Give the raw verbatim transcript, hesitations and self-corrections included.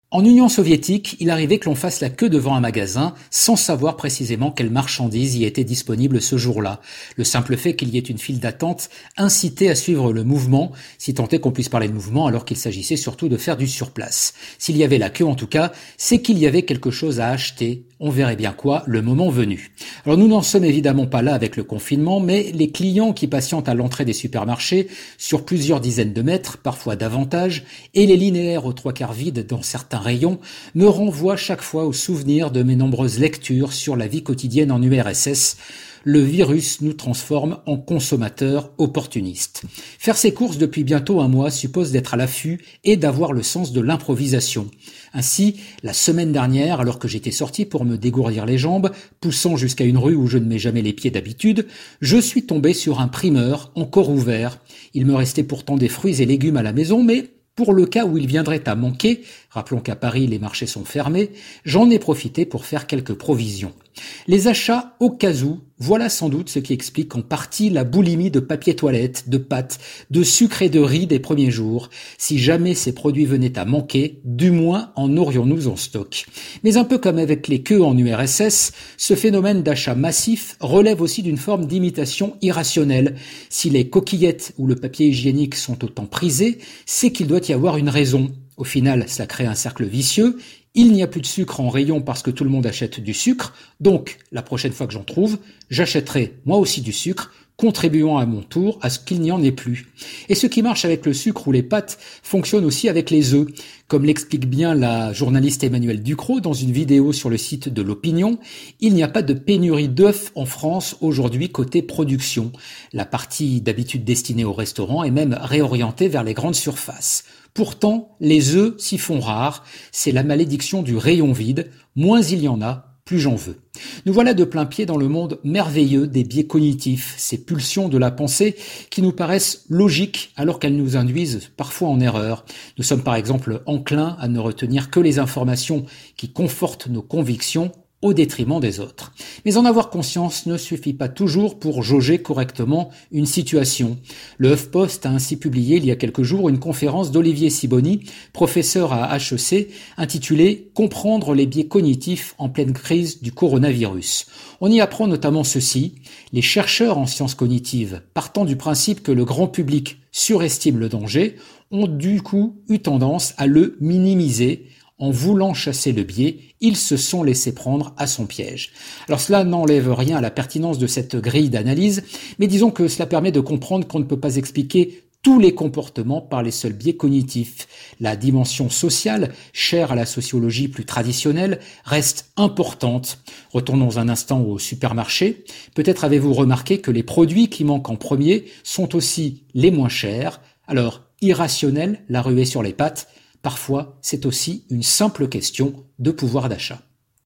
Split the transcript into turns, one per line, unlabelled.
En Union soviétique, il arrivait que l'on fasse la queue devant un magasin sans savoir précisément quelle marchandise y était disponible ce jour-là. Le simple fait qu'il y ait une file d'attente incitait à suivre le mouvement, si tant est qu'on puisse parler de mouvement alors qu'il s'agissait surtout de faire du surplace. S'il y avait la queue en tout cas, c'est qu'il y avait quelque chose à acheter. On verrait bien quoi le moment venu. Alors nous n'en sommes évidemment pas là avec le confinement, mais les clients qui patientent à l'entrée des supermarchés sur plusieurs dizaines de mètres, parfois davantage, et les linéaires aux trois quarts vides dans certains rayons, me renvoient chaque fois au souvenir de mes nombreuses lectures sur la vie quotidienne en U R S S. Le virus nous transforme en consommateurs opportunistes. Faire ses courses depuis bientôt un mois suppose d'être à l'affût et d'avoir le sens de l'improvisation. Ainsi, la semaine dernière, alors que j'étais sorti pour me dégourdir les jambes, poussant jusqu'à une rue où je ne mets jamais les pieds d'habitude, je suis tombé sur un primeur encore ouvert. Il me restait pourtant des fruits et légumes à la maison, mais pour le cas où il viendrait à manquer, rappelons qu'à Paris les marchés sont fermés, j'en ai profité pour faire quelques provisions. Les achats au cas où, voilà sans doute ce qui explique en partie la boulimie de papier toilette, de pâtes, de sucre et de riz des premiers jours. Si jamais ces produits venaient à manquer, du moins en aurions-nous en stock. Mais un peu comme avec les queues en U R S S, ce phénomène d'achat massif relève aussi d'une forme d'imitation irrationnelle. Si les coquillettes ou le papier hygiénique sont autant prisés, c'est qu'il doit y avoir une raison. Au final, cela crée un cercle vicieux. Il n'y a plus de sucre en rayon parce que tout le monde achète du sucre, donc la prochaine fois que j'en trouve, j'achèterai moi aussi du sucre, contribuant à mon tour à ce qu'il n'y en ait plus. Et ce qui marche avec le sucre ou les pâtes fonctionne aussi avec les œufs. Comme l'explique bien la journaliste Emmanuelle Ducrot dans une vidéo sur le site de l'Opinion, il n'y a pas de pénurie d'œufs en France aujourd'hui côté production. La partie d'habitude destinée aux restaurants est même réorientée vers les grandes surfaces. Pourtant, les œufs s'y font rares, c'est la malédiction du rayon vide, moins il y en a, plus j'en veux. Nous voilà de plein pied dans le monde merveilleux des biais cognitifs, ces pulsions de la pensée qui nous paraissent logiques alors qu'elles nous induisent parfois en erreur. Nous sommes par exemple enclins à ne retenir que les informations qui confortent nos convictions au détriment des autres. Mais en avoir conscience ne suffit pas toujours pour jauger correctement une situation. Le HuffPost a ainsi publié il y a quelques jours une conférence d'Olivier Sibony, professeur à H E C, intitulée « Comprendre les biais cognitifs en pleine crise du coronavirus ». On y apprend notamment ceci: les chercheurs en sciences cognitives, partant du principe que le grand public surestime le danger, ont du coup eu tendance à le minimiser. En voulant chasser le biais, ils se sont laissés prendre à son piège. Alors cela n'enlève rien à la pertinence de cette grille d'analyse, mais disons que cela permet de comprendre qu'on ne peut pas expliquer tous les comportements par les seuls biais cognitifs. La dimension sociale, chère à la sociologie plus traditionnelle, reste importante. Retournons un instant au supermarché. Peut-être avez-vous remarqué que les produits qui manquent en premier sont aussi les moins chers. Alors, irrationnel, la ruée sur les pattes. Parfois, c'est aussi une simple question de pouvoir d'achat.